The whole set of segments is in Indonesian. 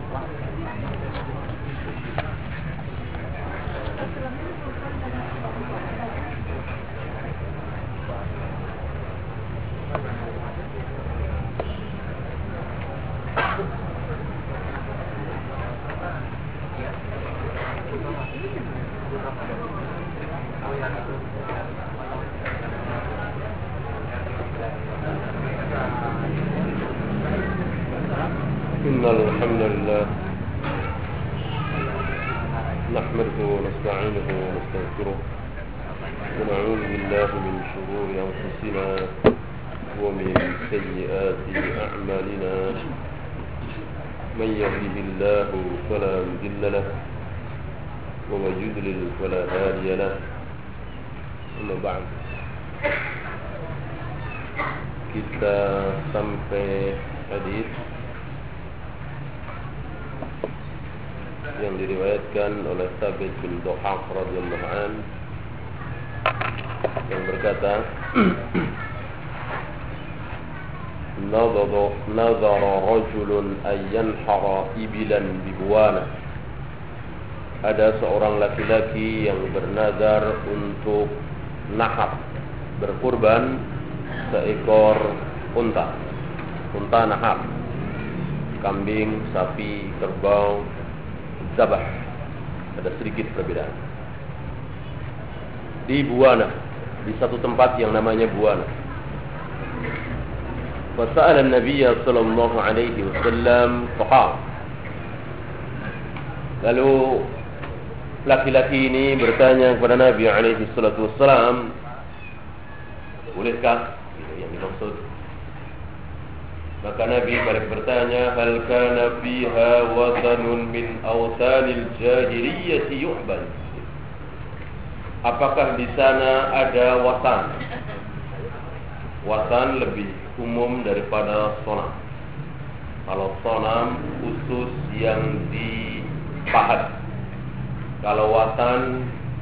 إن الحمد لله نحمده ونستعينه ونستغفره ونعوذ بالله من شرور أنفسنا ومن سيئات أعمالنا من يهده الله فلا مضل له ومن يضلل فلا هادي له أما بعد kita sampai hadis yang diriwayatkan oleh Thabit bin Dhahhak radhiyallahu an yang berkata nadhara rajulun ay yanhara ibilan bibuwana. Ada seorang laki-laki yang bernazar untuk nahar, berkurban seekor unta nahar, kambing, sapi, kerbau, zabah. Ada sedikit perbedaan. Di Buwana, di satu tempat yang namanya Buwana. Fasa'ala an-nabiy sallallahu alaihi wasallam faqala. Lalu laki-laki ini bertanya kepada Nabi alaihi salatu wasallam, bolehkah yang dimaksud? Maka Nabi balik bertanya, hal kana fiha wathanun min awthanil jahiliyyah yu'bad? Apakah di sana ada watan? Watan lebih umum daripada sonam. Kalau sonam khusus yang dipahat. Kalau watan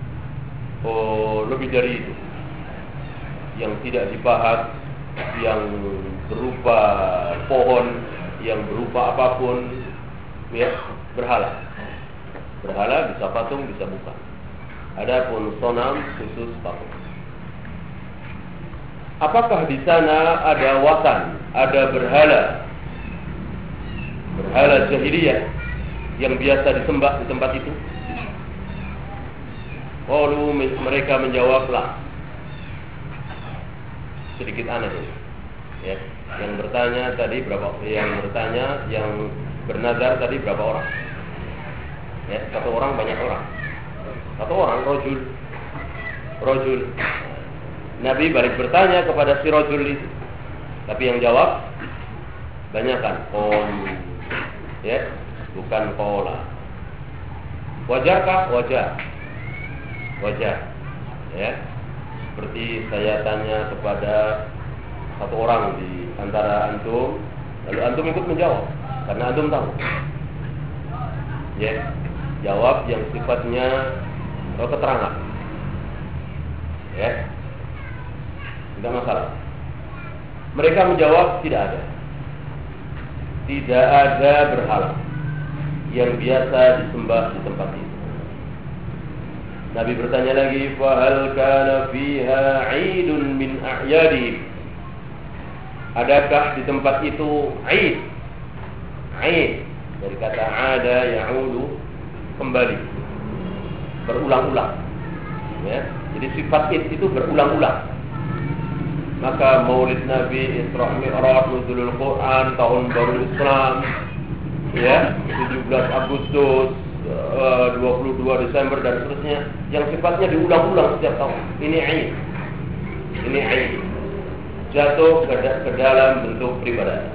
lebih dari itu, yang tidak dipahat, yang berupa pohon, yang berupa apapun, ya, berhala bisa patung, bisa bukan. Adapun sonam khusus patung. Apakah di sana ada watan, ada berhala jahiliyah yang biasa disembah di tempat itu? Lalu mereka menjawablah. Sedikit aneh ini, ya. Yang bertanya tadi berapa? Yang bernazar tadi berapa orang? Ya, satu orang, banyak orang. Satu orang, rojul. Nabi balik bertanya kepada si rojul itu, tapi yang jawab banyak kan? Ya, bukan kola. Wajarkah? Wajar. Ya. Seperti saya tanya kepada satu orang di antara antum, lalu antum ikut menjawab karena antum tahu. Ya, jawab yang sifatnya keterangan. Ya, tidak masalah. Mereka menjawab tidak ada berhala yang biasa disembah di tempat itu. Nabi bertanya lagi, fahal kana fiha 'idun min a'yadihim? Adakah di tempat itu 'id? 'Id dari kata 'ada ya'udu, kembali, berulang-ulang. Ya, jadi sifat 'id itu berulang-ulang. Maka Maulid Nabi, Isra Mi'raj, Nuzulul Quran, tahun baru Islam, ya, 17 Agustus, 22 Desember dan seterusnya, yang sifatnya diulang-ulang setiap tahun. Ini Aid. Jatuh ke dalam bentuk peribadatan.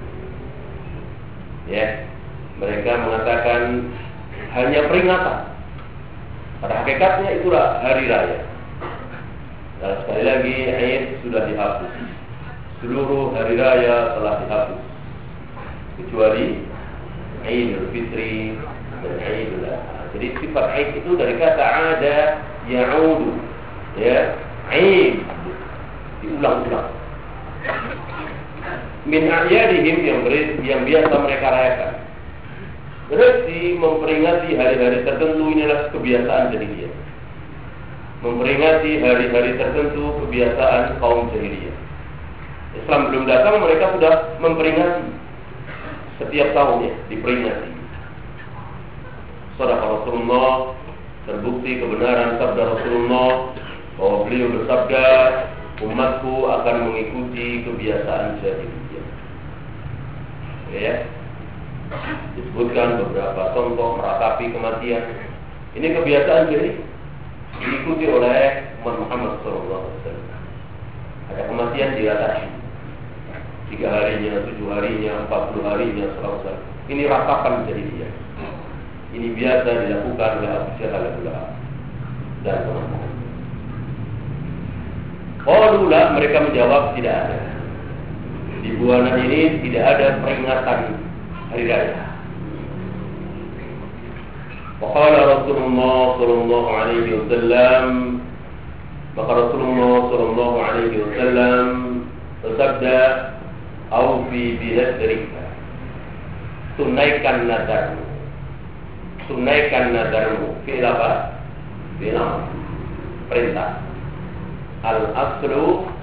Ya, mereka mengatakan hanya peringatan. Pada hakikatnya itulah hari raya. Dan sekali lagi, Aid sudah dihapus. Seluruh hari raya telah dihapus, kecuali Idul Fitri dan Idul Adha. Jadi sifat Aid itu dari kata ada ya'udu, ya, Aid, diulang-ulang. Min a'yadihim, yang biasa mereka rayakan. Berarti memperingati hari-hari tertentu inilah kebiasaan jahiliyah. Memperingati hari-hari tertentu kebiasaan kaum jahiliyah. Islam belum datang, mereka sudah memperingati. Setiap tahunnya diperingati. Shadaqah Rasulullah, terbukti kebenaran sabda Rasulullah bahwa beliau bersabda, umatku akan mengikuti kebiasaan jahiliyah. Ya. Disebutkan beberapa contoh meratapi kematian. Ini kebiasaan jahiliyah diikuti oleh umat Muhammad SAW. Ada kematian diratasi 3 harinya, 7 harinya, 40 harinya, selama. Ini ratapan jahiliyah. Ini biasa dilakukan oleh Abu Jahal dan teman-teman. Qalulah, mereka menjawab tidak ada. Di buana ini tidak ada peringatan hari raya. Waqala Rasulullah sallallahu alaihi wasallam, maka Rasulullah sallallahu alaihi wasallam bersabda, "Aufi bi nadrika." Tunaikan nadarmu. Tunaikan nadarmu. Fi'il apa? Fi'il amr. Perintah. Al-aslu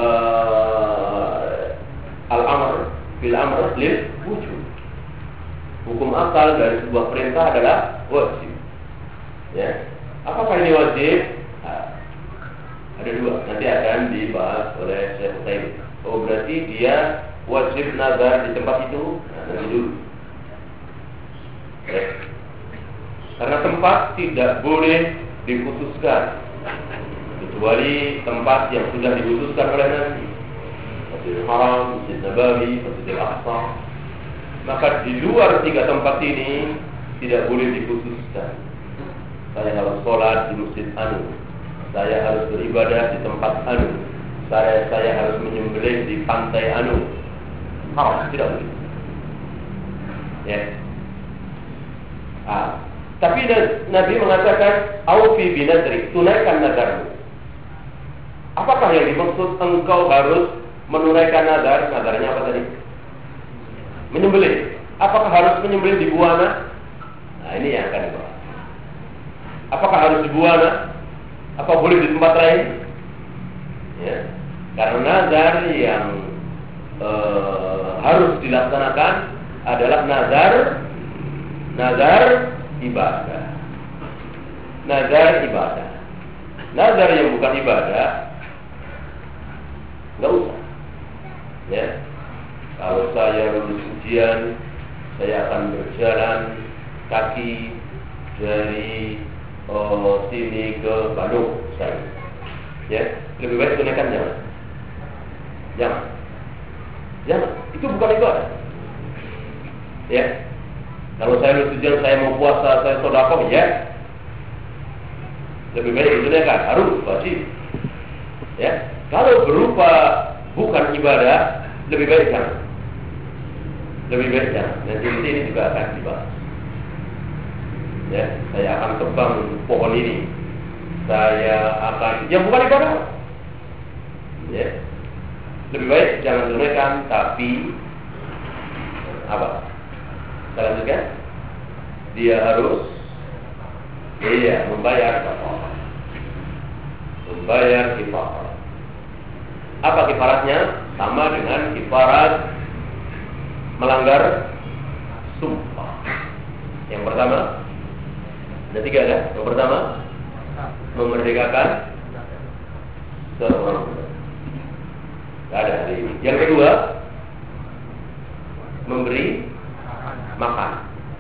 al-amr. Fi'il amr lil wujub. Hukum asal dari sebuah perintah adalah wajib. Ya. Apakah ini wajib? Ada 2. Nanti akan dibahas oleh Syekh Utsaimin. Oh, berarti dia wajib nazar di tempat itu? Nah, nanti dulu. Ya. Karena tempat tidak boleh dikhususkan kecuali tempat yang sudah dikhususkan oleh Nabi. Masjidil Haram, Masjid Nabawi, Masjidil Aqsa. Maka di luar 3 tempat ini tidak boleh dikhususkan. Saya harus sholat di masjid anu, saya harus beribadah di tempat anu, saya harus menyembelih di pantai anu. Haram, tidak boleh. Ya. Tapi Nabi mengatakan, "Aufi binadri," tunaikan nadarmu. Apakah yang dimaksud engkau harus menunaikan nadar? Nadarnya apa tadi? Menyembelih. Apakah harus menyembelih di buana? Nah, ini yang akan dibahas. Apakah harus di buana? Apa boleh di tempat lain? Ya. Karena nazar yang harus dilaksanakan adalah nazar ibadah. Nazar ibadah. Nazar yang bukan ibadah nggak usah. Ya. Kalau saya lulus ujian, saya akan berjalan kaki dari sini ke Bandung, misalnya. Ya, lebih baik tunaikan jangan. Itu bukan ibadah. Ya. Kalau saya lulus ujian, saya mau puasa, saya sedekah, ya. Lebih baik ditunaikan, harus wajib. Ya. Kalau berupa bukan ibadah, lebih baik jangan. Nanti ini juga akan dibahas. Ya, saya akan tebang pohon ini. Saya akan, yang bukan ibadah. Ya, lebih baik jangan tunaikan, tapi apa? Kita lanjutkan. Dia harus, membayar kafarah. Membayar kifarah. Apa kifaratnya? Sama dengan kifarat melanggar sumpah. Yang pertama, ada 3 kan? Yang pertama, memerdekakan seorang budak. Tidak ada hari ini. Yang kedua, memberi makan.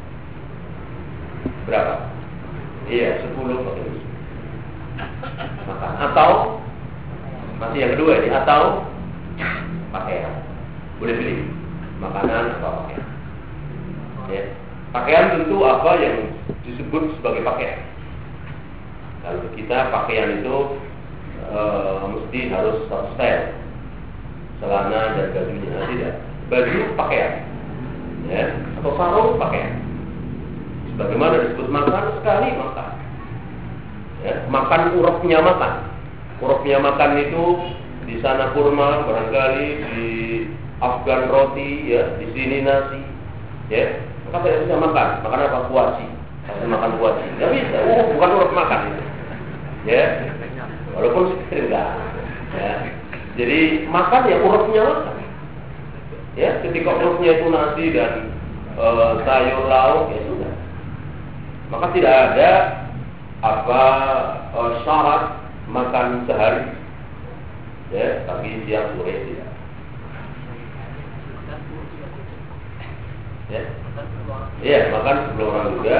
Berapa? Iya, 10 pakai makan. Atau masih yang kedua ini, atau pakaian. Boleh pilih makanan atau pakaian. Ya. Pakaian tentu apa yang disebut sebagai pakaian. Kalau kita pakaian itu mesti harus style, celana dan bajunya. Tidak, baju pakaian, ya, atau sarung pakaian. Sebagaimana disebut makan, sekali makan. Ya, makan urupnya makan. Urupnya makan itu di sana kurma, barangkali di Afgan roti, ya, di sini nasi. Ya, maka tidak bisa makan apa kuaci, makan kuaci, nggak bisa. Bukan urut makan itu. Ya, walaupun ekstrim enggak. Ya, jadi makan ya urutnya makan. Ya, ketika urutnya itu nasi dan sayur lauk ya sudah. Maka tidak ada syarat makan sehari. Ya, tapi siang sore tidak. Ya, iya makan 10 orang juga.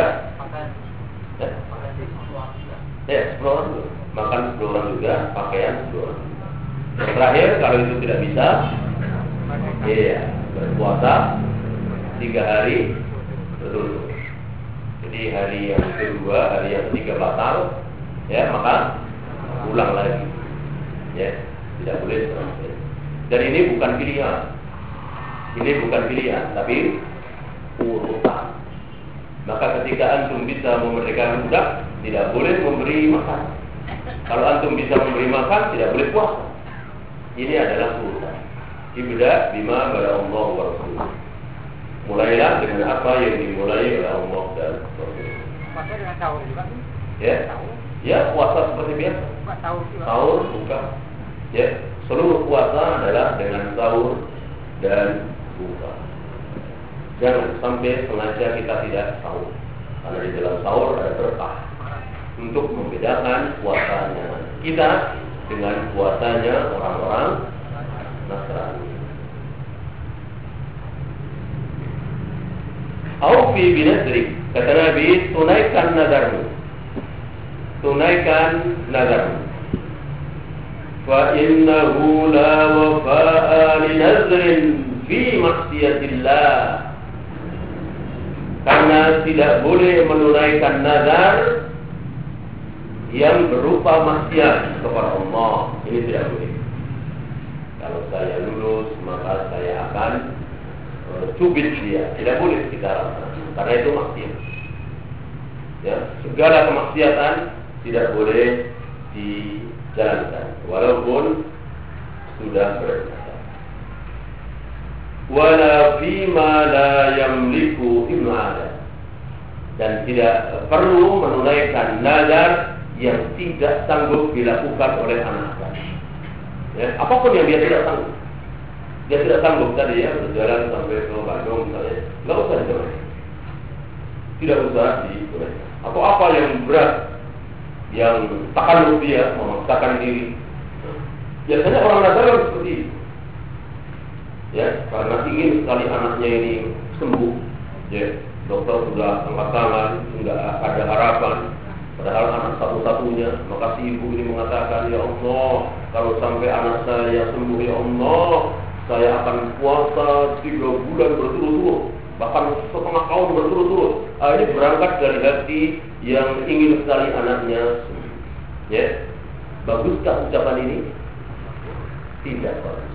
Ya, 10 orang juga. Makan 10 orang juga, pakaian 10 orang juga. Yang terakhir kalau itu tidak bisa, iya berpuasa 3 hari betul. Jadi hari yang kedua, hari yang ketiga batal, ya maka ulang lagi. Ya, tidak boleh. Dan ini bukan pilihan. Ini bukan pilihan, tapi urutan. Maka ketika antum bisa memerdekakan budak, tidak boleh memberi makan. Kalau antum bisa memberi makan, tidak boleh puasa. Ini adalah urutan. Ibadah bima pada Allah wa Rasulullah. Mulailah dengan apa yang dimulai oleh Allah dan Rasul. Puasa dengan sahur juga? Ya, ya puasa seperti biasa. Sahur buka. Ya, seluruh puasa adalah dengan sahur dan buka. Jangan sampai sengaja kita tidak sahur, karena di dalam sahur ada berkah untuk membedakan puasanya kita dengan puasanya orang-orang Nasrani. Aufi binadrik, kata Nabi, tunaikan nadarmu. Tunaikan nadarmu. Fa innahu la wafa'a li nadrin fi maksiatillah. Karena tidak boleh menunaikan nazar yang berupa maksiat kepada Allah. Ini tidak boleh. Kalau saya lulus, maka saya akan cubit dia. Tidak boleh kita lakukan, karena itu maksiat. Ya, segala kemaksiatan tidak boleh dijalankan, walaupun sudah bernazar. Wala fima la yamliku ibnu Adam, dan tidak perlu menunaikan nazar yang tidak sanggup dilakukan oleh anak Adam. Ya, apapun yang dia tidak sanggup. Dia tidak sanggup tadi ya berjalan sampai ke Bandung misalnya, nggak usah dijalankan. Tidak usah dijalankan. Atau apa yang berat, yang takalluf dia memaksakan diri. Biasanya orang Nasrani seperti itu. Ya, karena ingin sekali anaknya ini sembuh. Ya, dokter sudah angkat tangan, nggak ada harapan. Padahal anak satu-satunya. Maka si ibu ini mengatakan, ya Allah, kalau sampai anak saya sembuh, ya Allah, saya akan puasa 3 bulan berturut-turut, bahkan setengah tahun berturut-turut. Ini berangkat dari hati yang ingin sekali anaknya sembuh. Ya, baguskah ucapan ini? Tidak bagus.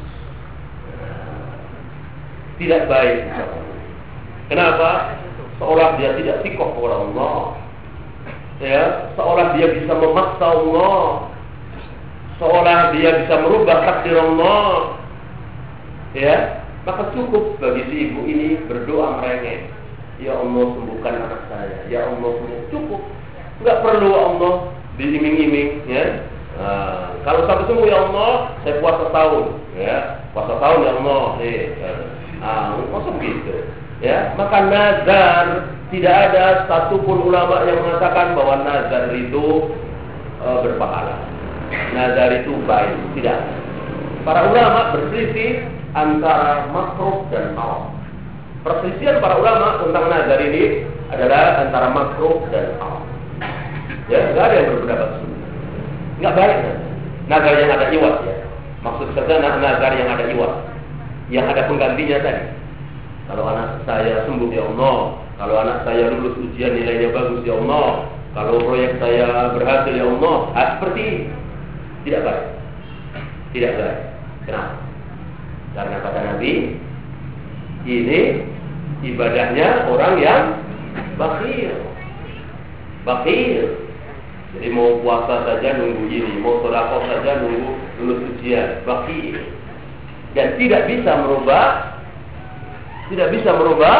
Tidak baik ucapan ini. Kenapa? Seolah dia tidak sikoh kepada Allah. Ya, seolah dia bisa memaksa Allah. Seolah dia bisa merubah takdir Allah. Ya, maka cukup bagi si ibu ini berdoa merengek. Ya Allah, sembuhkan anak saya. Ya Allah, cukup. Enggak perlu Allah diiming-iming, ya. Kalau sampai sembuh, ya Allah, saya puasa tahun, ya. Puasa tahun, ya Allah. Masa begitu? Ya, maka nazar, tidak ada satupun ulama yang mengatakan bahwa nazar itu berpahala. Nazar itu baik, tidak. Para ulama berselisih antara makruh dan haram. Perselisihan para ulama tentang nazar ini adalah antara makruh dan haram. Ya, tidak ada yang berpendapat seperti. Nggak baik nazar yang ada iwat, ya. Maksud saya nazar yang ada iwat, yang ada penggantinya tadi. Kalau anak saya sembuh, ya Allah. Kalau anak saya lulus ujian nilainya bagus, ya Allah. Kalau proyek saya berhasil, ya Allah. Seperti ini tidak baik. Tidak baik. Kenapa? Karena kata Nabi, ini ibadahnya orang yang bakhil. Bakhil. Jadi mau puasa saja nunggu ini, mau sedekah saja nunggu lulus ujian. Bakhil. Dan tidak bisa merubah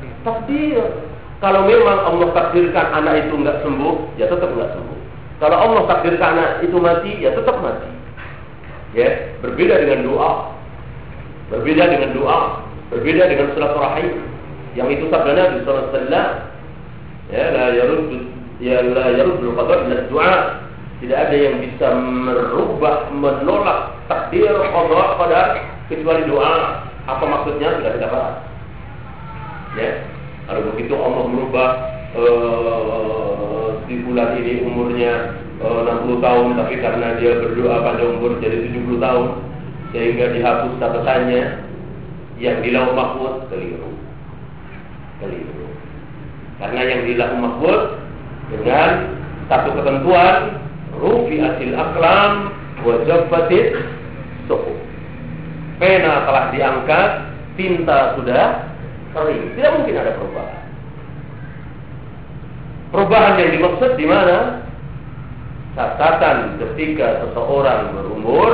Takdir. Kalau memang Allah takdirkan anak itu nggak sembuh, ya tetap nggak sembuh. Kalau Allah takdirkan anak itu mati, ya tetap mati. Ya, berbeda dengan doa. Berbeda dengan doa, berbeda dengan silaturahim. Yang itu sabda Nabi sallallahu alaihi wasallam, ya la yaruddul qadar illa doa. Tidak ada yang bisa merubah, menolak takdir qada qadar kecuali doa. Apa maksudnya? Sudah kita bahas. Ya, kalau begitu Allah merubah di bulan ini umurnya 60 tahun, tapi karena dia berdoa pada umur jadi 70 tahun, sehingga dihapus catatannya yang di lauh mahfuz. Keliru. Karena yang di lauh mahfuz dengan satu ketentuan, rufi'atil aqlam wa jaffatit suhuf. Pena telah diangkat, tinta sudah kering. Tidak mungkin ada perubahan. Perubahan yang dimaksud di mana? Catatan ketika seseorang berumur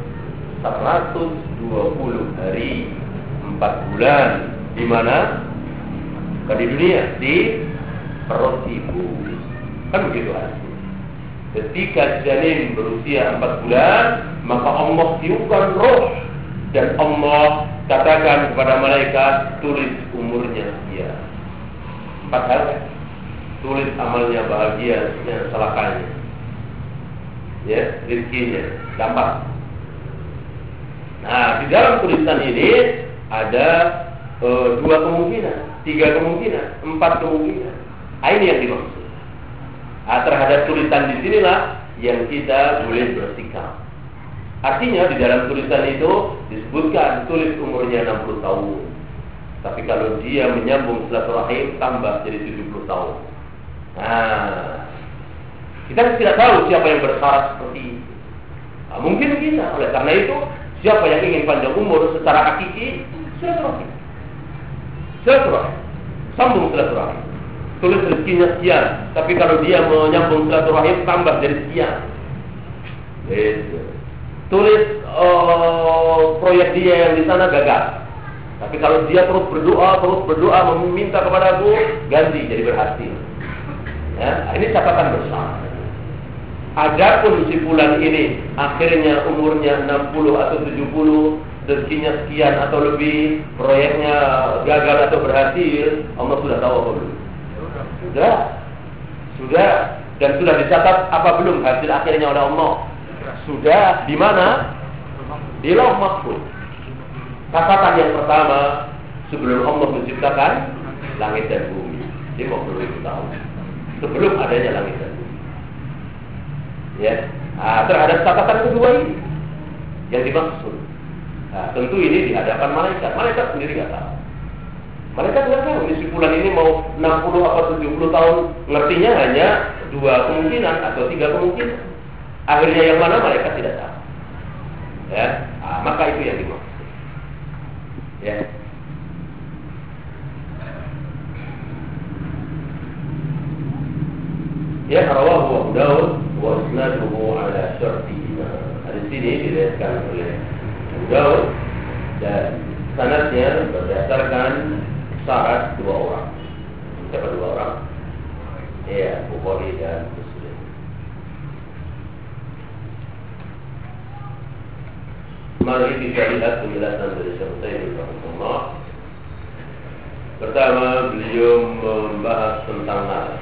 120 hari 4 bulan. Di mana? Di dunia, di perut ibu. Kan begitu kan? Ketika janin berusia 4 bulan, maka Allah tiupkan roh dan Allah katakan kepada malaikat, tulis umurnya dia. 4 hal kan? Tulis amalnya, bahagianya, celakanya, ya, rezekinya, gampang. Nah, di dalam tulisan ini ada 2 kemungkinan, 3 kemungkinan, 4 kemungkinan. Ini yang dimaksud. Terhadap tulisan di sinilah yang kita boleh bersikap. Artinya di dalam tulisan itu disebutkan tulis umurnya 60 tahun. Tapi kalau dia menyambung silaturahim tambah jadi 70 tahun. Nah, kita tidak tahu siapa yang bersyarat seperti itu. Mungkin kita. Oleh karena itu, siapa yang ingin panjang umur secara hakiki, silaturahim. Sambung silaturahim. Tulis rezekinya sekian. Tapi kalau dia menyambung silaturahim tambah dari sekian. Tulis proyek dia yang di sana gagal. Tapi kalau dia terus berdoa meminta kepada aku, ganti jadi berhasil. Ya, ini catatan bersama. Adapun si fulan ini akhirnya umurnya 60 atau 70, rezekinya sekian atau lebih, proyeknya gagal atau berhasil, Allah sudah tahu apa belum? Sudah, dan sudah dicatat apa belum hasil akhirnya oleh Allah? Sudah. Di mana? Di lauh mahfuz. Catatan yang pertama sebelum Allah menciptakan langit dan bumi, 50.000 tahun sebelum adanya langit dan bumi. Ya, terhadap catatan kedua ini yang dimaksud. Tentu ini di hadapan malaikat. Malaikat sendiri nggak tahu. Malaikat nggak tahu ini simpulan ini mau 60 atau 70 tahun. Ngertinya hanya 2 kemungkinan atau 3 kemungkinan. Akhirnya yang mana malaikat tidak tahu. Ya, maka itu yang dimaksud. Ya. Ya, rawahu Abu Daud wa isnaduhu ala syartihi. Hadis ini diriwayatkan oleh Abu Daud dan sanadnya berdasarkan syarat 2 orang. Siapa 2 orang? Ya, Bukhari dan Muslim. Mari kita lihat penjelasan dari Syekh Utsaimin rahimahullah. Pertama, beliau membahas tentang nazar.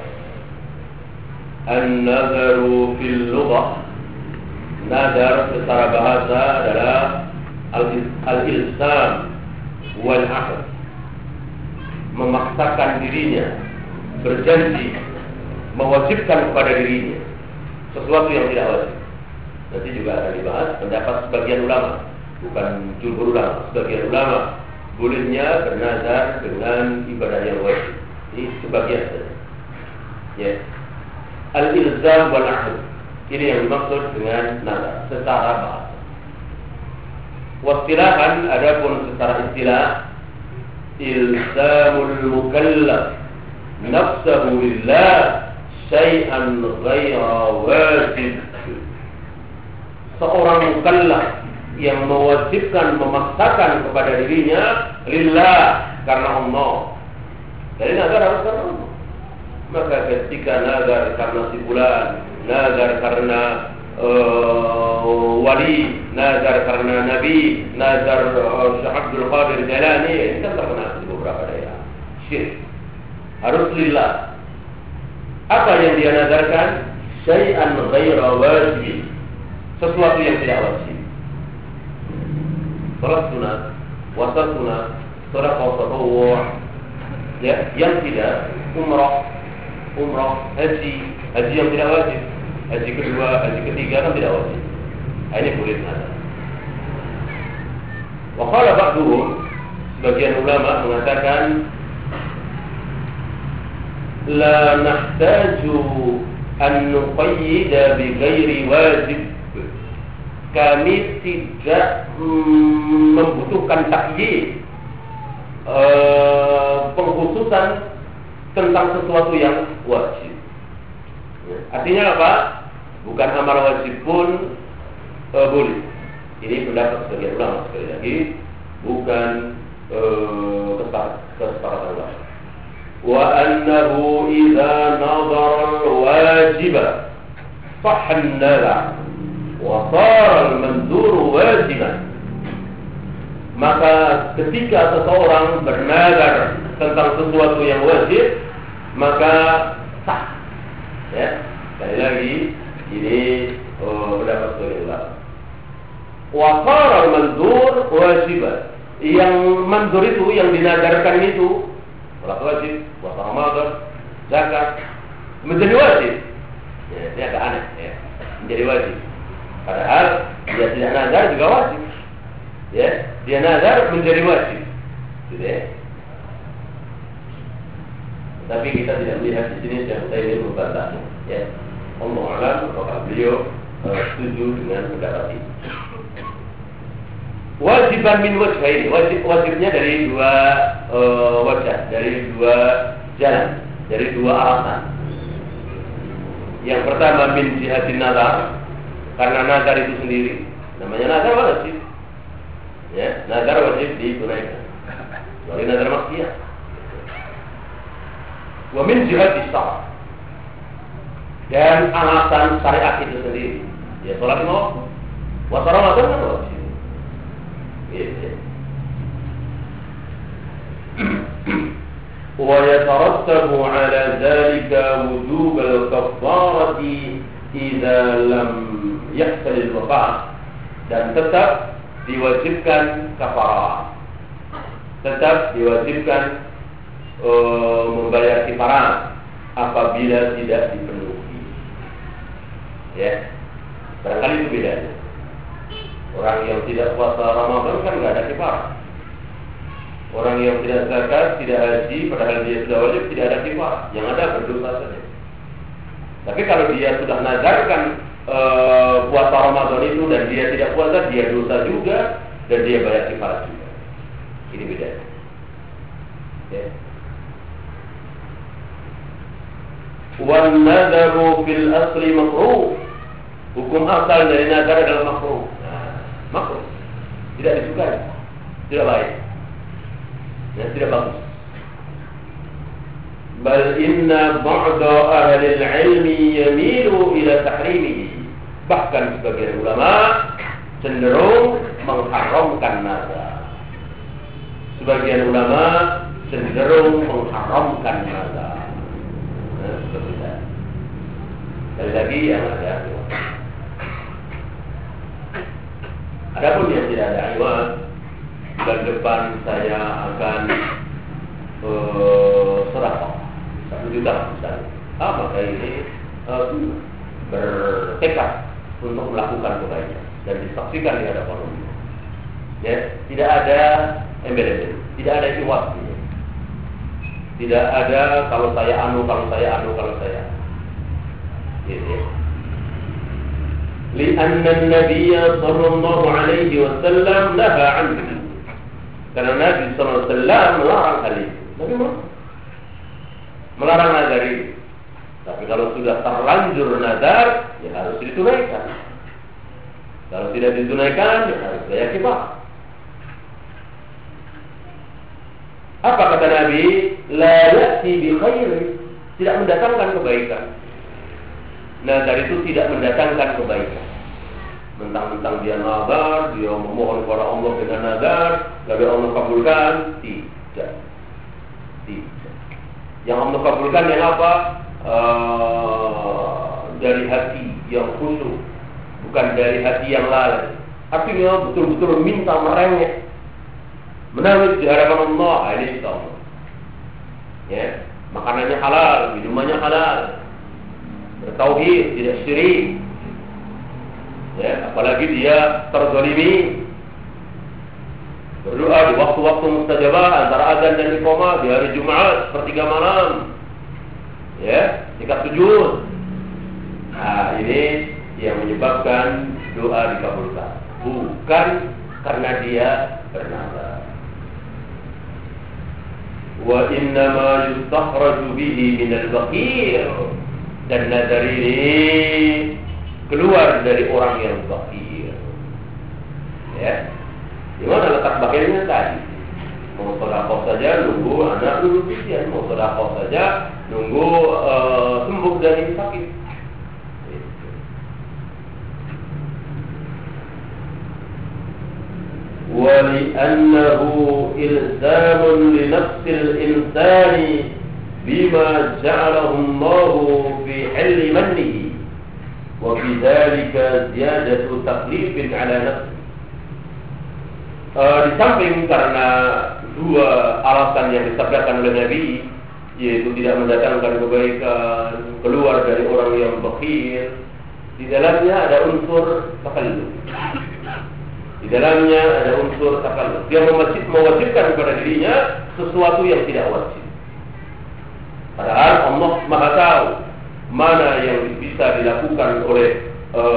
An-nazaru fil lughah. Nazar secara bahasa adalah al-ilzam wal ahd. Memaksakan dirinya, berjanji, mewajibkan kepada dirinya sesuatu yang tidak wajib. Nanti juga akan dibahas pendapat sebagian ulama, bukan jumhur ulama. Sebagian ulama bolehnya bernazar dengan ibadah yang wajib. Ini sebagian saja. Ya. Al-ilzam wal ahd. Ini yang dimaksud dengan nazar secara bahasa. Wastilahan, adapun secara istilah, ilzamul mukallaf nafsahu lillah syai'an ghaira wajib. Seorang mukallaf yang mewajibkan, memaksakan kepada dirinya lillah, karena Allah, Jadi nazar harus karena Allah. Maka ketika nazar karena si fulan, nazar karena wali, nazar karena nabi, nazar Syekh Abdul Qadir Jalani, ini kan terkenal di beberapa daerah. Syirik. Harus lillah. Apa yang dia nazarkan? Syai'an ghaira wajib. Sesuatu yang tidak wajib. Salat sunat, puasa sunat, sedekah tatawwu', ya, yang tidak umrah, haji yang tidak wajib. Haji kedua, haji ketiga kan tidak wajib. Ini boleh nazar. Wa qala ba'duhum, sebagian ulama mengatakan la nahtaju an nuqayyida bi ghairi wajib. Kami tidak membutuhkan takyid, pengkhususan tentang sesuatu yang wajib. Artinya apa? Bukan amar wajib pun boleh. Ini pendapat sebagian ulama, sekali lagi bukan kesepakatan ulama. Wa annahu idza nadhara al-wajiba sahha an-nazar wa sara al-manzur wajiban. Maka ketika seseorang bernazar tentang sesuatu yang wajib, maka sah. Ya, sekali lagi ini pendapat sebagian ulama. Wa sara al-manzur wajiban. Yang manzur itu, yang dinazarkan itu salat wajib, puasa Ramadan, zakat, menjadi wajib. Ya, ini agak aneh, ya. Menjadi wajib. Padahal dia tidak nazar juga wajib. Ya, dia nazar menjadi wajib. Gitu ya. Tapi kita tidak melihat di sini yang saya ingin membantahnya. Ya, Allah alam apakah beliau setuju dengan pendapat ini. Wajiban min wajhaini, wajibnya dari dua wajah, dari dua jalan, dari dua alasan. Yang pertama min jihatin nazar, karena nazar itu sendiri, namanya nazar wajib. Ya, nazar wajib ditunaikan. Kecuali nazar maksiat. Wa min jihatis syara, dan alasan syariat itu sendiri. Ya, salat lima waktu, puasa Ramadan kan wajib. ويترتب على ذلك وجوب الكفارة إذا لم يحصل الوفاء, dan tetap diwajibkan kafarah, tetap diwajibkan membayar kifarah apabila tidak dipenuhi. Ya, barangkali itu bedanya. Orang yang tidak puasa Ramadan kan nggak ada kifarah. Orang yang tidak zakat, tidak haji, padahal dia sudah wajib, tidak ada kifarah. Yang ada berdosa saja. Tapi kalau dia sudah nazarkan puasa Ramadan itu dan dia tidak puasa, dia dosa juga dan dia bayar kifarah juga. Ini bedanya. Ya. Wan nadharu fil asli makruh. Hukum asal dari nazar adalah makruh. Makruh, tidak disukai, tidak baik, dan tidak bagus. Bal inna ba'da ahli al-ilmi yamilu ila tahrimihi. Bahkan sebagian ulama cenderung mengharamkan nazar. Sebagian ulama cenderung mengharamkan nazar. Seperti itu. Sekali lagi yang ada. Adapun yang tidak ada iwan, bulan depan saya akan sedekah 1 juta misalnya. Maka ini bertekad untuk melakukan kebaikan dan disaksikan di hadapan Allah. Ya, tidak ada embel-embel, tidak ada iwan. Tidak ada kalau saya anu, kalau saya. Gitu ya. لأن النبي صلى الله عليه وسلم نهى عنه. Karena Nabi sallallahu alaihi wasallam melarang hal itu. Nabi melarang nazar itu. Tapi kalau sudah terlanjur nazar, ya harus ditunaikan. Kalau tidak ditunaikan, ya harus bayar kifarah. Apa kata Nabi? La ya'ti bi khairin, tidak mendatangkan kebaikan. Nazar itu tidak mendatangkan kebaikan. Mentang-mentang dia nazar, dia memohon kepada Allah dengan nazar, lalu Allah kabulkan? Tidak. Yang Allah kabulkan yang apa? Dari hati yang khusyuk, bukan dari hati yang lalai. Artinya betul-betul minta merengek, menangis di hadapan Allah. Ini insya Allah. Ya, makanannya halal, minumannya halal, bertauhid, tidak syirik. Ya, apalagi dia terzalimi, berdoa di waktu-waktu mustajabah antara azan dan iqamah di hari Jumat sepertiga malam. Ya, ketika sujud. Nah, ini yang menyebabkan doa dikabulkan, bukan karena dia bernazar. Wa innama yustakhraju bihi minal bakhil, dan nazar ini keluar dari orang yang bakhil. Ya, di mana letak bakhilnya tadi? Mau sedekah saja nunggu anak dulu ujian, mau sedekah saja nunggu sembuh dari sakit. ولأنه إلزام لنفس الإنسان بما جعله الله في حل منه وبذلك زيادة تكليف على نفسه. Di samping karena dua alasan yang disabdakan oleh Nabi, yaitu tidak mendatangkan kebaikan, keluar dari orang yang bakhil, di dalamnya ada unsur takalluf. Di dalamnya ada unsur takalluf. Dia mewajibkan kepada dirinya sesuatu yang tidak wajib. Padahal Allah Maha tahu mana yang bisa dilakukan oleh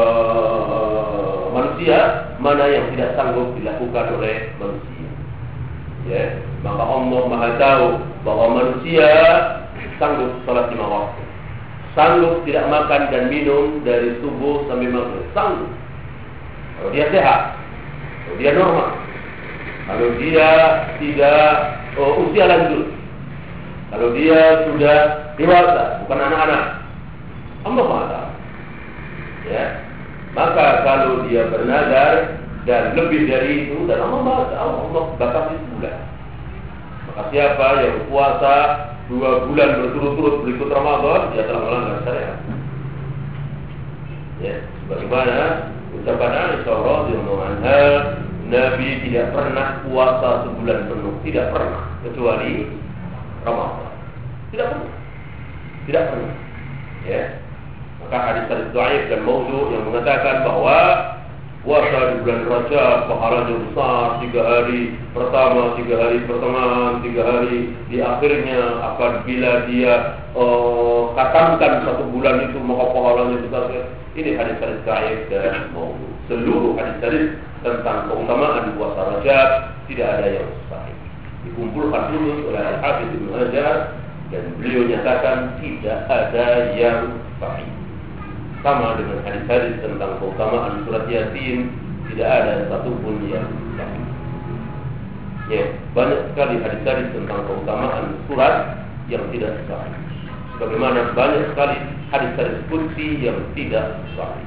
manusia, mana yang tidak sanggup dilakukan oleh manusia. Ya, maka Allah Maha tahu bahwa manusia sanggup sholat 5 waktu, sanggup tidak makan dan minum dari subuh sampai maghrib, sanggup. Kalau dia sehat, kalau dia normal, kalau dia tidak usia lanjut, kalau dia sudah dewasa, bukan anak-anak, Allah Maha tahu. Ya, maka kalau dia bernazar dan lebih dari itu, dan Allah Maha tahu, Allah batasi bulan. Maka siapa yang puasa 2 bulan berturut-turut berikut Ramadan, dia telah melanggar syariat. Ya, sebagaimana ucapan Aisyah radhiyallahu anha, Nabi tidak pernah puasa sebulan penuh, tidak pernah, kecuali Ramadan. Tidak pernah. Ya. Maka hadis-hadis dhaif dan maudhu yang mengatakan bahwa puasa di bulan Rajab pahalanya besar, 3 hari pertama, 3 hari pertengahan, 3 hari di akhirnya, apabila dia khatamkan 1 bulan itu maka pahalanya besar. Ini hadis-hadis dhaif dan maudhu. Seluruh hadis-hadis tentang keutamaan puasa Rajab tidak ada yang sahih. Dikumpulkan dulu oleh Al-Hafidz Ibnu Hajar dan beliau nyatakan tidak ada yang sahih. Sama dengan hadis-hadis tentang keutamaan surat Yasin, tidak ada satupun yang sahih. Ya, banyak sekali hadis-hadis tentang keutamaan surat yang tidak sahih. Sebagaimana banyak sekali hadis-hadis qudsi yang tidak sahih.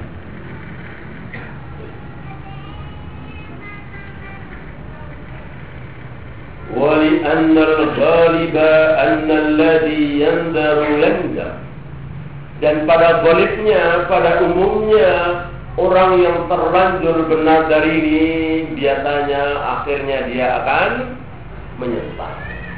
وَلِأَنَّ الْغَالِبَ أَنَّ الَّذِي يَنْذَرُ يَنْذَرُ. Dan pada baliknya, pada umumnya, orang yang terlanjur bernazar ini biasanya akhirnya dia akan menyesal.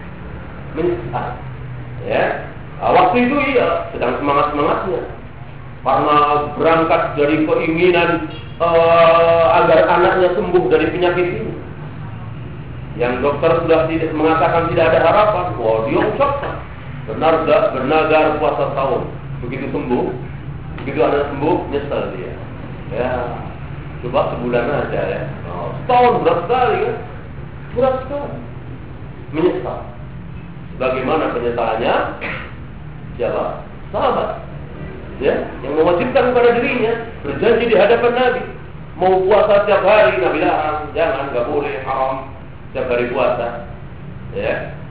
Ya, waktu itu iya sedang semangat-semangatnya karena berangkat dari keinginan agar anaknya sembuh dari penyakit ini. Yang dokter sudah mengatakan tidak ada harapan. Wah, dia ucapkan bernazar puasa tahun. Begitu sembuh, begitu anak sembuh, nyesal dia. Ya, coba sebulan aja ya. Setahun berat sekali kan? Berat sekali. Menyesal. Bagaimana penyesalannya? Siapa? Sahabat. Ya, yang mewajibkan kepada dirinya berjanji di hadapan Nabi mau puasa setiap hari. Nabi larang, jangan, nggak boleh, haram setiap hari puasa. Ya,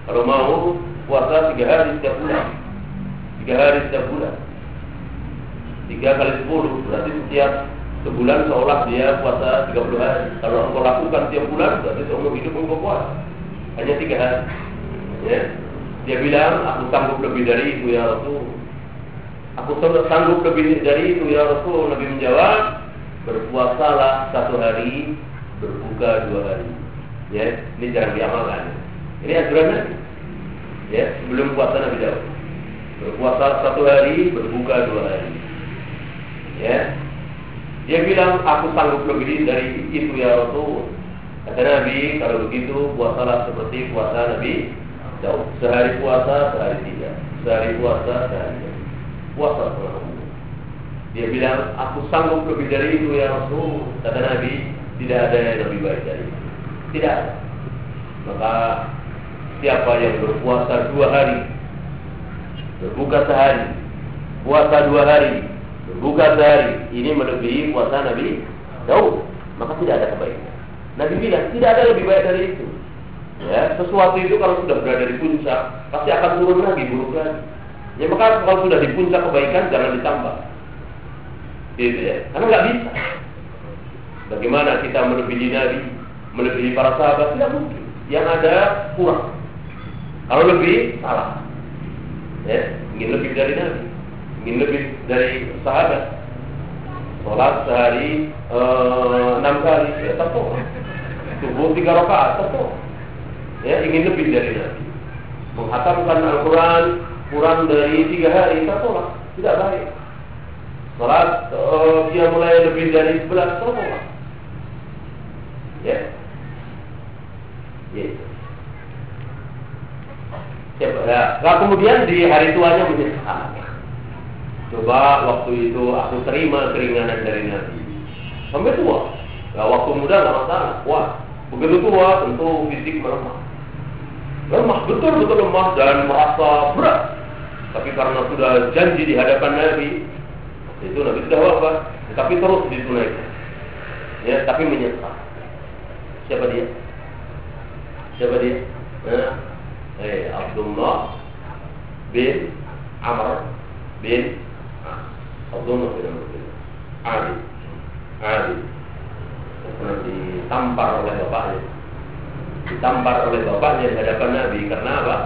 Kalau mau puasa 3 hari setiap bulan, 3 hari setiap bulan, 3 kali 10, berarti setiap sebulan seolah dia puasa 30 hari. Kalau engkau lakukan setiap bulan, berarti seumur hidup engkau puasa hanya 3 hari. Ya. Dia bilang, aku sanggup lebih dari itu ya Rasul. Aku sanggup lebih dari itu ya Rasul. Nabi menjawab, berpuasalah 1 hari, berbuka 2 hari. Ya, ini jarang diamalkan. Ini anjuran Nabi. Ya, sebelum puasa Nabi Daud. Berpuasa 1 hari, berbuka 2 hari. Ya. Dia bilang, aku sanggup lebih dari itu ya Rasul. Kata Nabi, kalau begitu puasalah seperti puasa Nabi Daud. Sehari puasa, sehari tidak. Sehari puasa, sehari tidak. Puasa setengah umur. Dia bilang, aku sanggup lebih dari itu ya Rasul. Kata Nabi, tidak ada yang lebih baik dari itu. Tidak ada. Maka siapa yang berpuasa 2 hari, berbuka sehari, puasa 2 hari, berbuka sehari, ini melebihi puasa Nabi Daud, maka tidak ada kebaikan. Nabi bilang tidak ada lebih baik dari itu. Ya, sesuatu itu kalau sudah berada di puncak pasti akan turun lagi, buruk lagi. Ya, maka kalau sudah di puncak kebaikan jangan ditambah. Gitu ya, karena nggak bisa. Bagaimana kita melebihi Nabi, melebihi para sahabat? Tidak mungkin. Yang ada kurang. Kalau lebih, salah. Ya, ingin lebih dari Nabi, ingin lebih dari sahabat. Sholat sehari 6 kali, ya tentu. Subuh 3 rakaat, tentu. Ya, ingin lebih dari Nabi. Menghatamkan Al-Quran kurang dari 3 hari, tentu lah. Tidak baik. Sholat dia mulai lebih dari 11, tentu lah. Ya. Gitu. Ya. Nah, kemudian di hari tuanya menyesal. Coba waktu itu aku terima keringanan dari Nabi. Sampai tua. Nah, waktu muda nggak masalah. Wah, begitu tua tentu fisik melemah. Lemah, betul-betul lemah dan merasa berat. Tapi karena sudah janji di hadapan Nabi, itu Nabi sudah wafat. Tapi terus ditunaikan. Ya, tapi menyesal. Siapa dia? Siapa dia? Abdullah bin Amr bin Abdullah bin Amr bin Ali pernah ditampar oleh bapaknya. Ditampar oleh bapaknya di hadapan Nabi. Karena apa?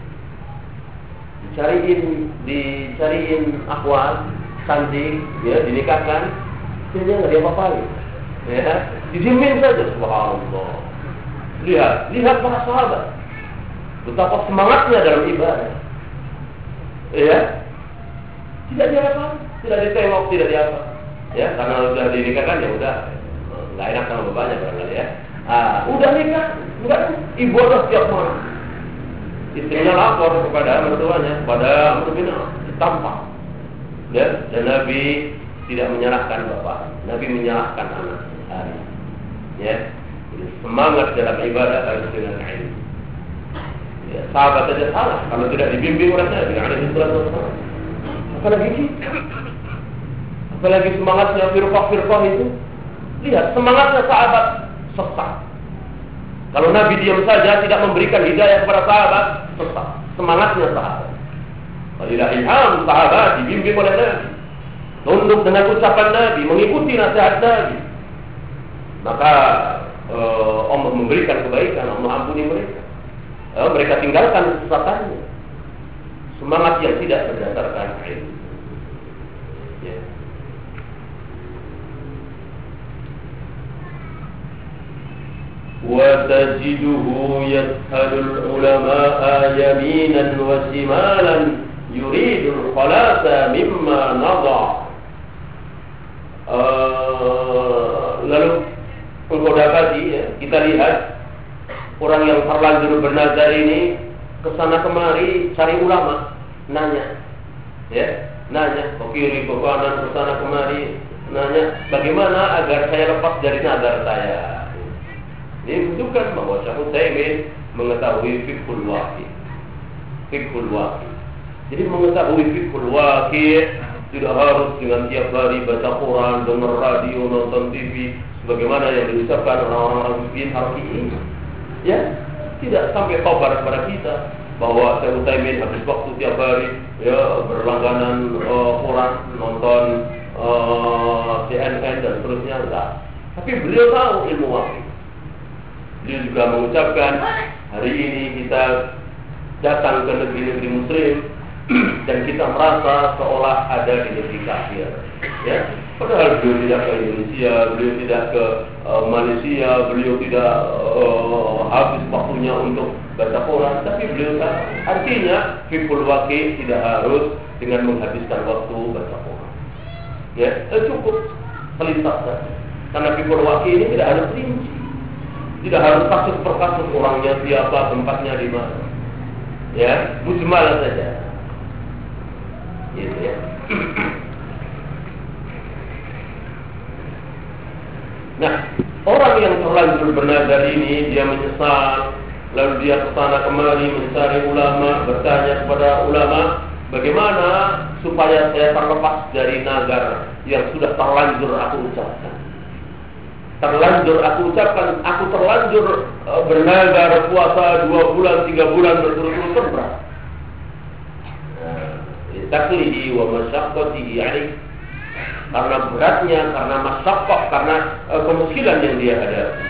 Dicariin akhwat cantik, ya, dinikahkan, dia nggak dia apa-apain. Ya, didiamin saja. Subhanallah. Lihat para sahabat betapa semangatnya dalam ibadah. Ya, tidak diapa, tidak ditengok, tidak diapa. Ya, karena sudah dinikahkan ya udah, nggak enak sama bapaknya barangkali ya. Udah nikah, enggak, ibadah setiap malam. Istrinya lapor kepada mertuanya, kepada mertuanya, ditampar. Ya, dan Nabi tidak menyalahkan bapak, Nabi menyalahkan anak. Ya, semangat dalam ibadah harus dengan ilmu. Ya, sahabat saja salah kalau tidak dibimbing oleh Nabi alaihi wasallam. Apalagi kita. Apalagi semangatnya firqah-firqah itu. Lihat semangatnya sahabat sesat. Kalau Nabi diam saja tidak memberikan hidayah kepada sahabat, sesat. Semangatnya sahabat. Walillahil hamd, sahabat dibimbing oleh Nabi. Tunduk dengan ucapan Nabi, mengikuti nasihat Nabi. Maka Allah memberikan kebaikan, Allah ampuni mereka. Mereka tinggalkan kesesatannya. Semangat yang tidak berdasarkan ilmu. Ya. Wa tajiduhu yashhadul ulama'a yaminan wa shimalan yuridul khalasa mimma nadha. Lalu engkau dapati, ya, kita lihat orang yang terlanjur bernazar ini kesana kemari cari ulama, nanya, ya, nanya ke kiri ke kanan, kesana kemari, nanya bagaimana agar saya lepas dari nazar saya. Ini menunjukkan bahwa Syekh Utsaimin mengetahui fiqhul waqi'. Fiqhul waqi'. Jadi mengetahui fiqhul waqi' tidak harus dengan tiap hari baca Quran, dengar radio, nonton TV sebagaimana yang diucapkan orang-orang miskin hari ini. Ya, tidak sampai kabar kepada kita bahwa Syekh Utsaimin habis waktu tiap hari ya berlangganan koran, nonton CNN dan seterusnya, enggak. Tapi beliau tahu ilmu wahyu. Beliau juga mengucapkan, hari ini kita datang ke negeri-negeri Muslim dan kita merasa seolah ada di negeri kafir. Ya, padahal beliau tidak ke Indonesia, beliau tidak ke Malaysia, beliau tidak habis waktunya untuk baca Quran, tapi beliau tahu. Artinya, fiqhul waqi tidak harus dengan menghabiskan waktu baca Quran. Ya, cukup selintas saja. Karena fiqhul waqi ini tidak harus rinci, tidak harus kasus per kasus orangnya siapa, tempatnya di mana. Ya, mujmal saja. Gitu ya. Nah, orang yang terlanjur bernazar ini dia menyesal, lalu dia kesana kemari mencari ulama, bertanya kepada ulama, bagaimana supaya saya terlepas dari nazar yang sudah terlanjur aku ucapkan. Terlanjur aku ucapkan, aku terlanjur bernazar puasa 2 bulan, 3 bulan berturut-turut berat. Taklihi wa masyaqqatihi alaih. Karena beratnya, karena masyaqqah, karena kemiskinan yang dia hadapi.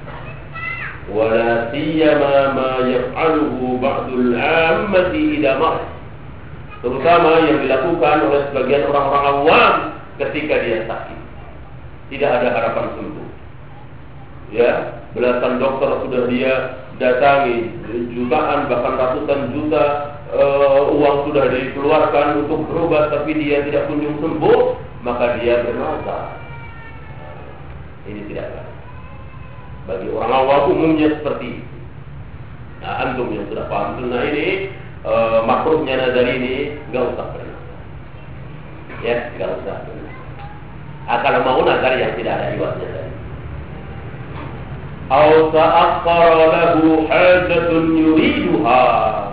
Wala siyama ma yaf'aluhu ba'dul 'ammati idza maut. Terutama yang dilakukan oleh sebagian orang-orang awam ketika dia sakit. Tidak ada harapan sembuh. Ya, belasan dokter sudah dia datangi, jutaan bahkan ratusan juta uang sudah dikeluarkan untuk berobat, tapi dia tidak kunjung sembuh, maka dia bernazar. Ini tidak baik. Bagi orang awam umumnya seperti itu. Nah, antum yang sudah paham sunnah ini, makruhnya nazar ini nggak usah bernazar. Ya, nggak usah bernazar. Kalau mau nazar yang tidak ada iwatnya tadi. Au ta'akhkhara lahu hajatun yuriduha,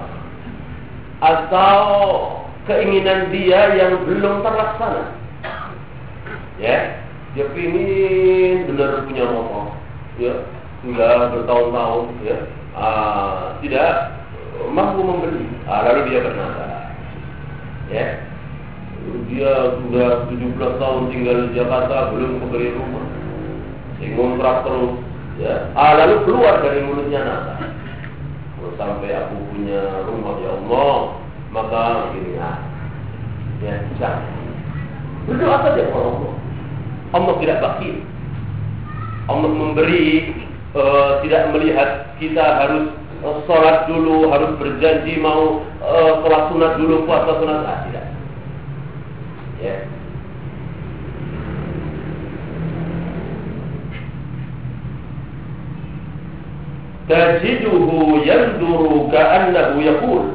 atau keinginan dia yang belum terlaksana. Ya, dia ingin benar punya motor, ya, sudah bertahun-tahun, ya, tidak mampu membeli, lalu dia bernazar. Ya, dia sudah 17 tahun tinggal di Jakarta, belum membeli rumah, ngontrak terus, ya, lalu keluar dari mulutnya nazar. Sampai aku punya rumah ya Allah, maka gini ya bisa. Berdoa saja kepada Allah. Allah tidak bakhil. Allah memberi, tidak melihat kita harus sholat dulu, harus berjanji mau sholat sunat dulu, puasa sunat, tidak. Ya. Tajiduhu yanduru ka'annahu yaqul,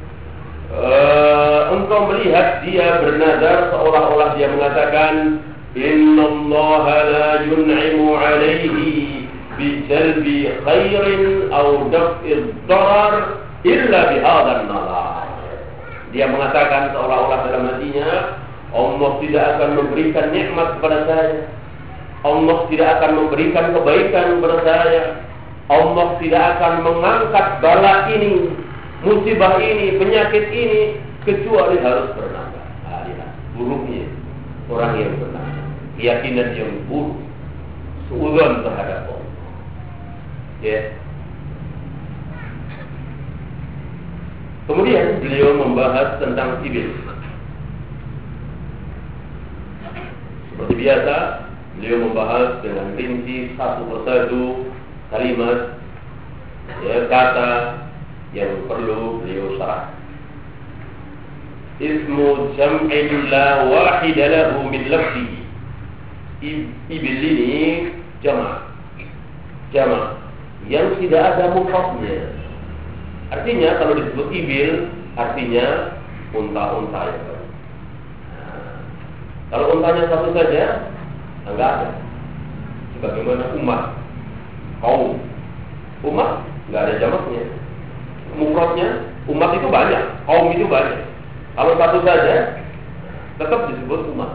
engkau melihat dia bernazar seolah-olah dia mengatakan, innallaha la yun'imu 'alaihi bijalbi khairin aw daf'i dharar illa bihadzal nazar. Dia mengatakan seolah-olah dalam hatinya, Allah tidak akan memberikan nikmat kepada saya, Allah tidak akan memberikan kebaikan kepada saya, Allah tidak akan mengangkat bala ini, musibah ini, penyakit ini, kecuali harus bernazar. Lihat buruknya orang yang bernazar, keyakinan yang buruk, suudzon terhadap Allah. Ya. Kemudian beliau membahas tentang iblis. Seperti biasa, beliau membahas dengan rinci satu persatu kalimat, ya, kata yang perlu beliau syarah. Ismu jam'in la wahida lahu min lafzi. Ibil ini jama' yang tidak ada mufradnya. Artinya kalau disebut ibil, artinya unta-unta ya. Kalau untanya satu saja, enggak ada. Sebagaimana umat, kaum, umat enggak ada jamaknya. Mufradnya umat itu banyak, kaum itu banyak. Kalau satu saja, tetap disebut umat.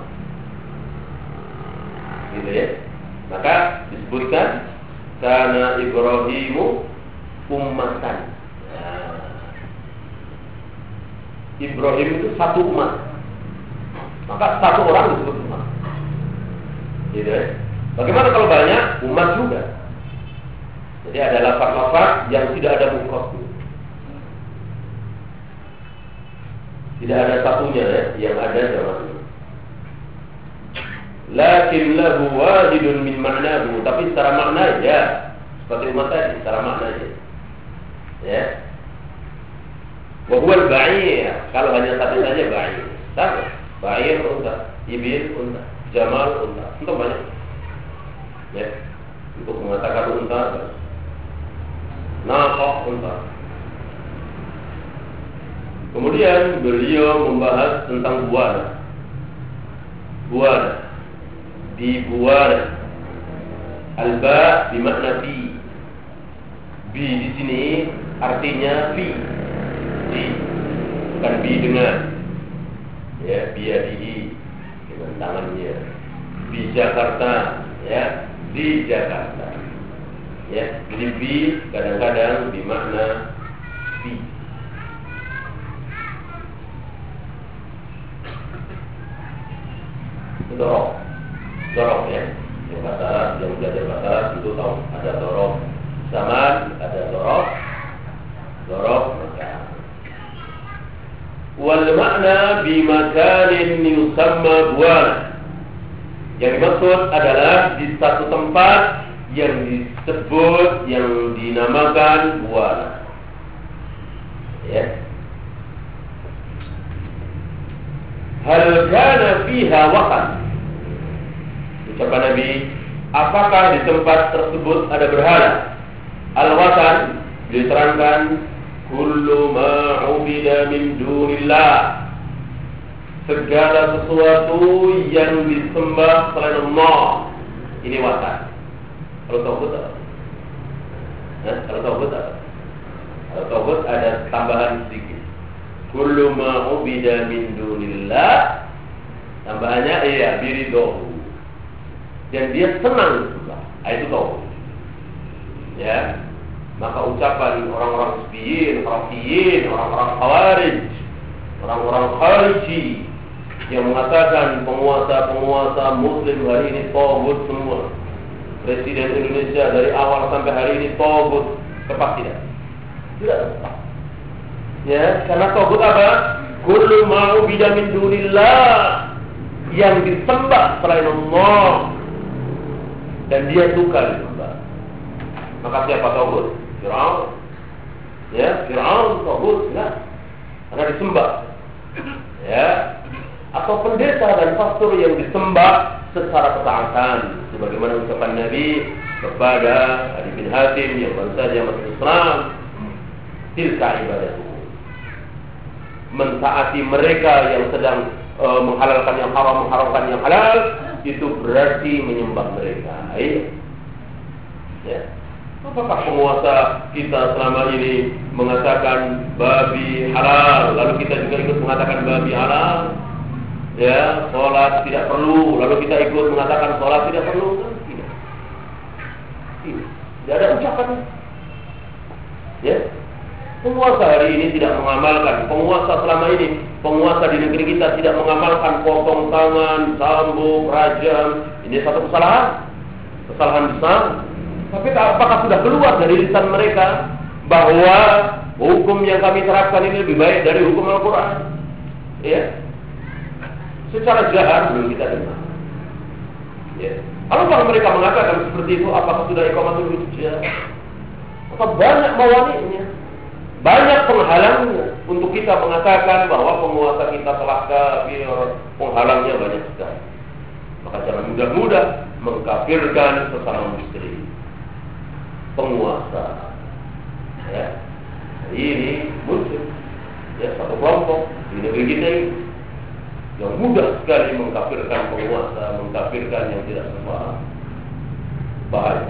Gitu ya. Maka disebutkan karena Ibrahimu ummatan. Nah, Ibrahim itu satu umat, maka satu orang disebut umat. Gitu ya. Bagaimana kalau banyak? Umat juga. Jadi ada lafaz-lafaz yang tidak ada mufradnya. Tidak ada satunya ya, yang ada jamaknya. Lakin lahu wahidun min ma'nahu, tapi secara makna ya seperti umat tadi, secara makna ya. Ya. Wa huwa al-ba'ir, kalau hanya satu saja ba'ir. Sama, ba'ir unta, ibil unta, jamal unta. Itu banyak. Ya. Untuk mengatakan unta, naqah unta. Kemudian beliau membahas tentang buana. Buana. Di buana. Alba bermakna bi. Bi di sini artinya fi. Di. Bukan bi dengan. Ya, biadihi dengan tangannya. Di Jakarta, ya, di Jakarta. Ya, jadi bi kadang-kadang bermakna fi. Dorok ya. Yang bahasa Arab, yang belajar bahasa Arab itu tahu ada dorok zaman, ada dorok makan. Wal makna bi makanin yusamma buana. Yang dimaksud adalah di satu tempat yang disebut, yang dinamakan buana. Ya. Hal kana fiha waqan. Ucapan Nabi, apakah di tempat tersebut ada berhala? Al-watan diterangkan kullu ma ubida min dunillah, segala sesuatu yang disembah selain Allah. Ini watan. Kalau tauhid apa? Kalau tauhid apa? Kalau tauhid ada tambahan sedikit. Kullu ma ubida min dunillah, tambahannya iya biridohu, dan dia senang disembah. Itu tauhid. Ya, maka ucapan orang-orang Hizbiyin, Rafiyin, orang-orang Khawarij, orang-orang Khariji yang mengatakan penguasa-penguasa Muslim hari ini tauhid semua, Presiden Indonesia dari awal sampai hari ini tauhid, tepat tidak? Tidak tepat. Ya, karena tauhid apa? Kullu ma'ubida min dunillah, yang disembah selain Allah dan dia suka disembah. Maka siapa tauhid? Fir'aun. Ya, Fir'aun tauhid enggak, karena disembah. Ya, atau pendeta dan pastor yang disembah secara ketaatan, sebagaimana ucapan Nabi kepada Ali bin Hatim yang baru saja masuk Islam, tilka ibadatu, mentaati mereka yang sedang menghalalkan yang haram, mengharamkan yang halal, itu berarti menyembah mereka. Ayo. Ya. Apakah penguasa kita selama ini mengatakan babi halal, lalu kita juga ikut mengatakan babi halal? Ya, sholat tidak perlu, lalu kita ikut mengatakan sholat tidak perlu? Tidak. Tidak ada ucapan. Ya. Penguasa hari ini tidak mengamalkan, penguasa selama ini, penguasa di negeri kita tidak mengamalkan potong tangan, cambuk, rajam. Ini satu kesalahan besar. Tapi apakah sudah keluar dari lisan mereka bahwa hukum yang kami terapkan ini lebih baik dari hukum Al-Quran? Ya, secara jahar belum kita dengar. Ya, kalau mereka mengatakan seperti itu, apakah sudah iqamatul hujjah? Apa banyak mawani'nya? Banyak penghalangnya untuk kita mengatakan bahwa penguasa kita telah kafir. Penghalangnya banyak sekali. Maka jangan mudah-mudah mengkafirkan sesama muslim, penguasa. Ya, ini muslim, ya, satu kelompok di negeri kita ini yang mudah sekali mengkafirkan penguasa, mengkafirkan yang tidak sepaham. Bahaya.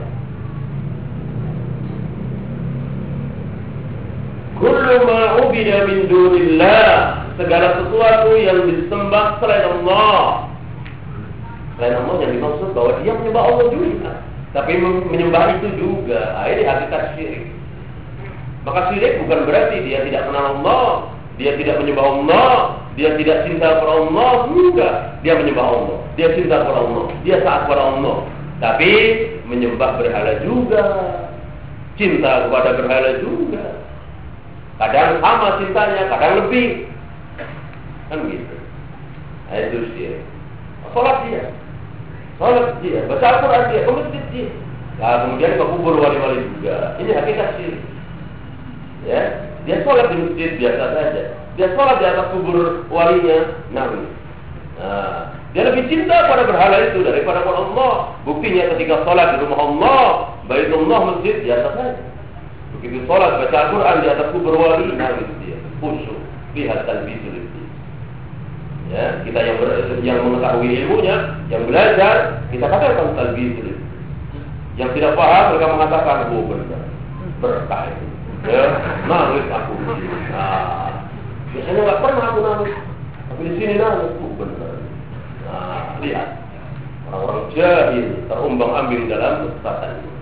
Kullu ma ubida min dunillah, segala sesuatu yang disembah selain Allah. Selain Allah yang dimaksud bahwa dia menyembah Allah juga, tapi menyembah itu juga. Ini hakikat syirik. Maka syirik bukan berarti dia tidak kenal Allah, dia tidak menyembah Allah, dia tidak cinta kepada Allah. Enggak, dia menyembah Allah, dia cinta kepada Allah, dia taat kepada Allah, tapi menyembah berhala juga, cinta kepada berhala juga. Kadang sama cintanya, kadang lebih, kan gitu. Nah, itu syirik. Sholat dia, baca Al-Quran dia, ke masjid dia. Nah, kemudian ke kubur wali-wali juga. Ini hakikat syirik. Ya, dia sholat di masjid biasa saja. Dia sholat di atas kubur walinya, nangis. Nah, dia lebih cinta pada berhala itu daripada pada Allah. Buktinya ketika sholat di rumah Allah, Baitullah, masjid biasa saja. Begitu sholat baca Al-Quran di atas kubur wali, nangis dia, khusyuk, lihat talbisul itu. Ya, kita yang mengetahui ilmunya, yang belajar, kita katakan talbisul itu. Yang tidak paham mereka mengatakan, oh benar, berkah itu. Ya, nangis aku. Nah, biasanya nggak pernah aku nangis, tapi di sini nangis, benar. Nah, lihat orang-orang jahil terumbang-ambing dalam kesesatan ini.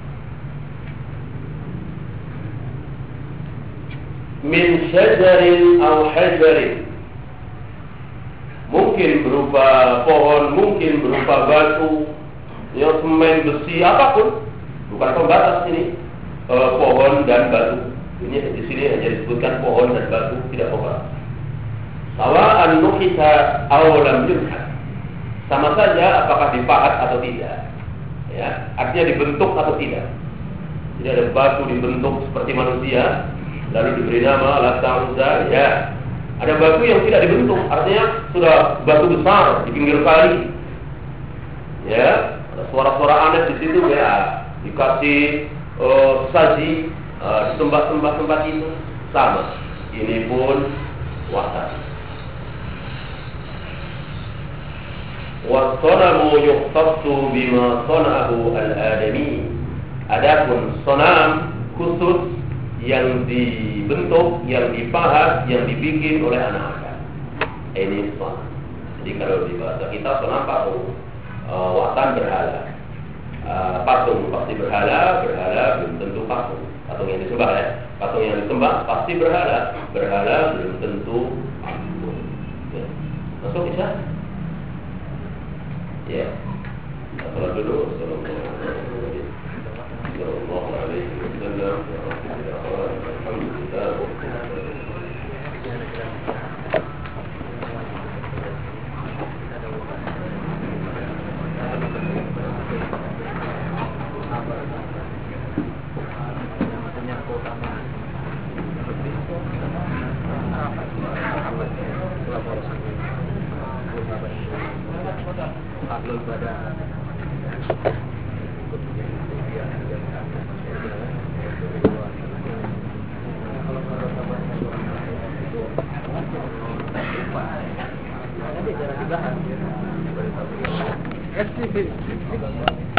Min syajarin aw hajarin, mungkin berupa pohon, mungkin berupa batu, ya, semen, besi, apapun, bukan pembatas ini, pohon dan batu. Ini di sini hanya disebutkan pohon dan batu, tidak pembatas. Sawa'an nukhita aw lam yunhat, sama saja apakah dipahat atau tidak. Ya, artinya dibentuk atau tidak. Jadi ada batu dibentuk seperti manusia, lalu diberi nama Lata Uzza, ya. Ada batu yang tidak dibentuk, artinya sudah batu besar di pinggir kali. Ya, ada suara-suara aneh di situ, ya. Dikasih saji, di tempat-tempat itu sama. Ini pun watan. Wasanamu yukhtassu bima sana'ahu al-adami. Adapun sonam khusus yang dibentuk, yang dipahat, yang dibikin oleh anak Adam. Ini sonam. Jadi kalau di bahasa kita sonam patung, watan berhala. Patung pasti berhala, berhala belum tentu patung. Patung yang disembah, ya. Patung yang disembah pasti berhala, berhala belum tentu patung. Ya. Masuk bisa? Ya. Kita dulu. Sallallahu alaihi wasallam. Alhamdulillah. Terima kasih.